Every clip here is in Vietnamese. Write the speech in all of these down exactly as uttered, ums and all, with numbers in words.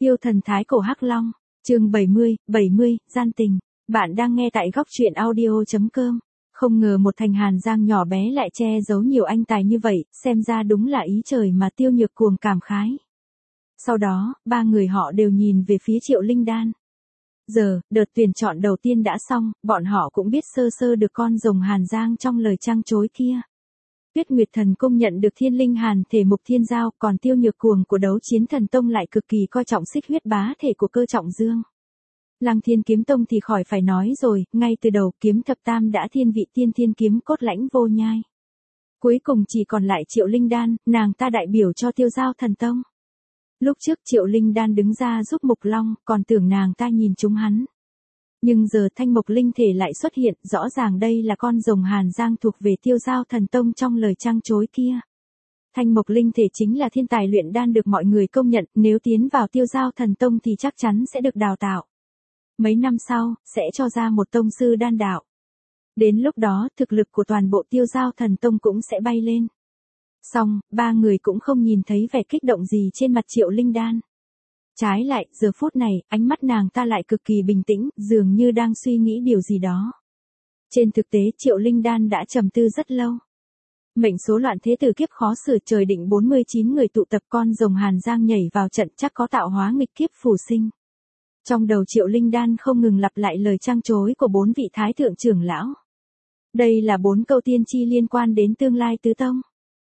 Tiêu thần thái cổ hắc long, chương bảy mươi, bảy mươi, gian tình. Bạn đang nghe tại góc truyện audio chấm com. Không ngờ một thành Hàn Giang nhỏ bé lại che giấu nhiều anh tài như vậy, xem ra đúng là ý trời mà Tiêu Nhược Cuồng cảm khái. Sau đó, ba người họ đều nhìn về phía Triệu Linh Đan. Giờ, đợt tuyển chọn đầu tiên đã xong, bọn họ cũng biết sơ sơ được con rồng Hàn Giang trong lời trăng trối kia. Tuyết Nguyệt Thần Cung nhận được Thiên Linh Hàn thể Mục Thiên Giao, còn Tiêu Nhược Cuồng của Đấu Chiến Thần Tông lại cực kỳ coi trọng Xích Huyết Bá thể của Cơ Trọng Dương. Lăng Thiên Kiếm Tông thì khỏi phải nói rồi, ngay từ đầu Kiếm Thập Tam đã thiên vị Tiên Thiên Kiếm Cốt Lãnh Vô Nhai. Cuối cùng chỉ còn lại Triệu Linh Đan, nàng ta đại biểu cho Tiêu Giao Thần Tông. Lúc trước Triệu Linh Đan đứng ra giúp Mục Long, còn tưởng nàng ta nhìn trúng hắn. Nhưng giờ Thanh Mộc Linh thể lại xuất hiện, rõ ràng đây là con rồng Hàn Giang thuộc về Tiêu Giao Thần Tông trong lời trăng trối kia. Thanh Mộc Linh thể chính là thiên tài luyện đan được mọi người công nhận, nếu tiến vào Tiêu Giao Thần Tông thì chắc chắn sẽ được đào tạo. Mấy năm sau, sẽ cho ra một tông sư đan đạo. Đến lúc đó, thực lực của toàn bộ Tiêu Giao Thần Tông cũng sẽ bay lên. Xong, ba người cũng không nhìn thấy vẻ kích động gì trên mặt Triệu Linh Đan. Trái lại, giờ phút này, ánh mắt nàng ta lại cực kỳ bình tĩnh, dường như đang suy nghĩ điều gì đó. Trên thực tế, Triệu Linh Đan đã trầm tư rất lâu. Mệnh số loạn thế tử kiếp khó xử, trời định bốn mươi chín người tụ tập, con rồng Hàn Giang nhảy vào trận, chắc có tạo hóa nghịch kiếp phù sinh. Trong đầu Triệu Linh Đan không ngừng lặp lại lời trăng trối của bốn vị thái thượng trưởng lão. Đây là bốn câu tiên tri liên quan đến tương lai tứ tông.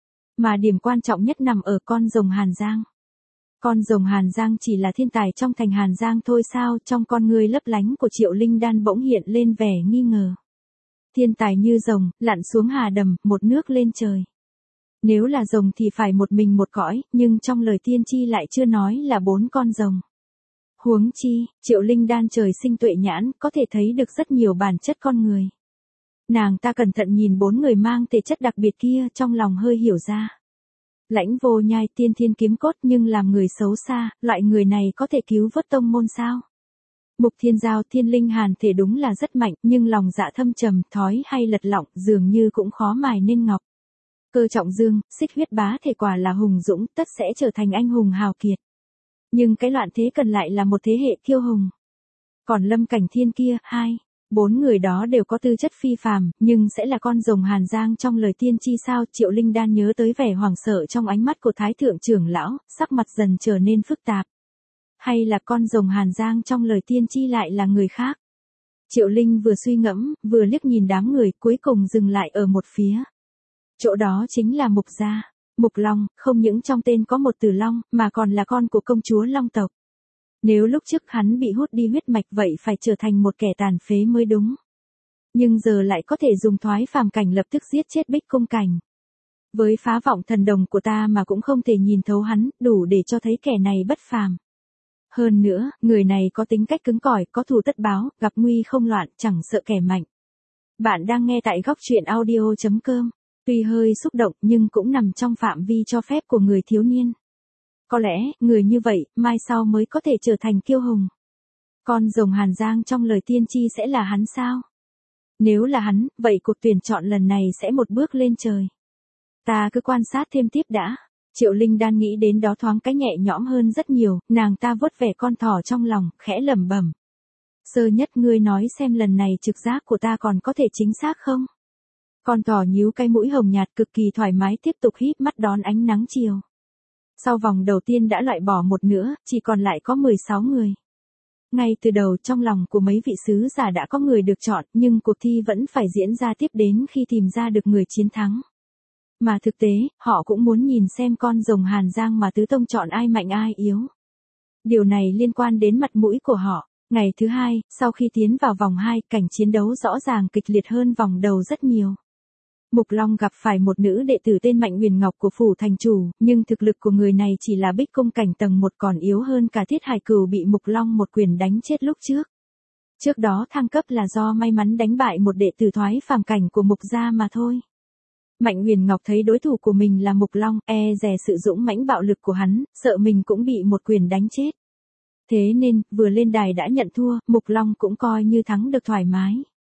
Mà điểm quan trọng nhất nằm ở con rồng Hàn Giang. Con rồng Hàn Giang chỉ là thiên tài trong thành Hàn Giang thôi sao? Trong con ngươi lấp lánh của Triệu Linh Đan bỗng hiện lên vẻ nghi ngờ. Thiên tài như rồng, lặn xuống hà đầm, một nước lên trời. Nếu là rồng thì phải một mình một cõi, nhưng trong lời tiên tri lại chưa nói là bốn con rồng. Huống chi, Triệu Linh Đan trời sinh tuệ nhãn, có thể thấy được rất nhiều bản chất con người. Nàng ta cẩn thận nhìn bốn người mang thể chất đặc biệt kia, trong lòng hơi hiểu ra. Lãnh Vô Nhai, Tiên Thiên Kiếm Cốt, nhưng làm người xấu xa, loại người này có thể cứu vớt tông môn sao? Mục Thiên Giao, Thiên Linh Hàn thể đúng là rất mạnh, nhưng lòng dạ thâm trầm, thói hay lật lọng, dường như cũng khó mài nên ngọc. Cơ Trọng Dương, Xích Huyết Bá thể quả là hùng dũng, tất sẽ trở thành anh hùng hào kiệt. Nhưng cái loạn thế cần lại là một thế hệ kiêu hùng. Còn Lâm Cảnh Thiên kia, hai, bốn người đó đều có tư chất phi phàm, nhưng sẽ là con rồng Hàn Giang trong lời tiên tri sao? Triệu Linh Đan nhớ tới vẻ hoảng sợ trong ánh mắt của Thái thượng trưởng lão, sắc mặt dần trở nên phức tạp. Hay là con rồng Hàn Giang trong lời tiên tri lại là người khác? Triệu Linh vừa suy ngẫm, vừa liếc nhìn đám người, cuối cùng dừng lại ở một phía. Chỗ đó chính là Mục gia. Mục Long, không những trong tên có một từ Long, mà còn là con của công chúa Long tộc. Nếu lúc trước hắn bị hút đi huyết mạch vậy phải trở thành một kẻ tàn phế mới đúng. Nhưng giờ lại có thể dùng thoái phàm cảnh lập tức giết chết Bích Cung Cảnh. Với phá vọng thần đồng của ta mà cũng không thể nhìn thấu hắn, đủ để cho thấy kẻ này bất phàm. Hơn nữa, người này có tính cách cứng cỏi, có thù tất báo, gặp nguy không loạn, chẳng sợ kẻ mạnh. Bạn đang nghe tại góc truyện audio chấm com. Tuy hơi xúc động nhưng cũng nằm trong phạm vi cho phép của người thiếu niên. Có lẽ, người như vậy, mai sau mới có thể trở thành kiêu hùng. Con rồng Hàn Giang trong lời tiên tri sẽ là hắn sao? Nếu là hắn, vậy cuộc tuyển chọn lần này sẽ một bước lên trời. Ta cứ quan sát thêm tiếp đã. Triệu Linh Đan nghĩ đến đó thoáng cái nhẹ nhõm hơn rất nhiều, nàng ta vuốt vẻ con thỏ trong lòng, khẽ lẩm bẩm. Sơ nhất ngươi nói xem lần này trực giác của ta còn có thể chính xác không? Con thỏ nhíu cái mũi hồng nhạt cực kỳ thoải mái tiếp tục híp mắt đón ánh nắng chiều. Sau vòng đầu tiên đã loại bỏ một nửa, chỉ còn lại có mười sáu người. Ngay từ đầu trong lòng của mấy vị sứ giả đã có người được chọn, nhưng cuộc thi vẫn phải diễn ra tiếp đến khi tìm ra được người chiến thắng. Mà thực tế, họ cũng muốn nhìn xem con rồng Hàn Giang mà tứ tông chọn ai mạnh ai yếu. Điều này liên quan đến mặt mũi của họ. Ngày thứ hai, sau khi tiến vào vòng hai, cảnh chiến đấu rõ ràng kịch liệt hơn vòng đầu rất nhiều. Mục Long gặp phải một nữ đệ tử tên Mạnh Huyền Ngọc của phủ thành chủ, nhưng thực lực của người này chỉ là Bích Cung Cảnh tầng một, còn yếu hơn cả Thiết Hải Cửu bị Mục Long một quyền đánh chết lúc trước. Trước đó thăng cấp là do may mắn đánh bại một đệ tử thoái phàm cảnh của Mục gia mà thôi. Mạnh Huyền Ngọc thấy đối thủ của mình là Mục Long, e dè sự dũng mãnh bạo lực của hắn, sợ mình cũng bị một quyền đánh chết. Thế nên, vừa lên đài đã nhận thua, Mục Long cũng coi như thắng được thoải mái.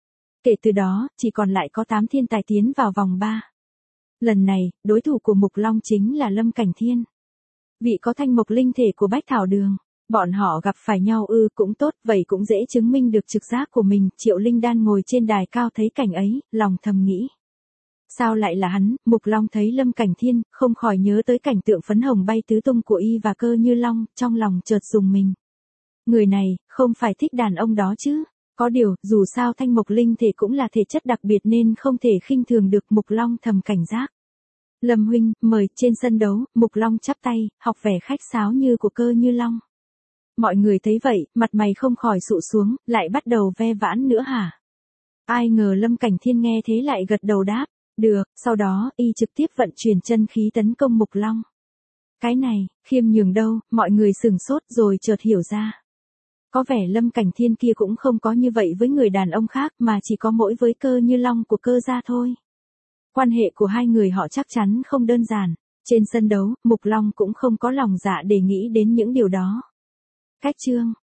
Kể từ đó, chỉ còn lại có tám thiên tài tiến vào vòng ba. Lần này, đối thủ của Mục Long chính là Lâm Cảnh Thiên. Vị có thanh mộc linh thể của Bách Thảo Đường. Bọn họ gặp phải nhau ư cũng tốt, vậy cũng dễ chứng minh được trực giác của mình. Triệu Linh Đan ngồi trên đài cao thấy cảnh ấy, lòng thầm nghĩ. Sao lại là hắn? Mục Long thấy Lâm Cảnh Thiên, không khỏi nhớ tới cảnh tượng phấn hồng bay tứ tung của y và Cơ Như Long, trong lòng chợt rùng mình. Người này, không phải thích đàn ông đó chứ? Có điều, dù sao Thanh Mộc Linh thể cũng là thể chất đặc biệt nên không thể khinh thường được. Mục Long thầm cảnh giác. Lâm huynh, mời. Trên sân đấu, Mục Long chắp tay, học vẻ khách sáo như của Cơ Như Long. Mọi người thấy vậy, mặt mày không khỏi sụ xuống, lại bắt đầu ve vãn nữa hả? Ai ngờ Lâm Cảnh Thiên nghe thế lại gật đầu đáp. Được, sau đó, y trực tiếp vận chuyển chân khí tấn công Mục Long. Cái này, khiêm nhường đâu, mọi người sửng sốt rồi chợt hiểu ra. Có vẻ Lâm Cảnh Thiên kia cũng không có như vậy với người đàn ông khác mà chỉ có mỗi với Cơ Như Long của Cơ gia thôi. Quan hệ của hai người họ chắc chắn không đơn giản. Trên sân đấu, Mục Long cũng không có lòng dạ để nghĩ đến những điều đó. Cách chương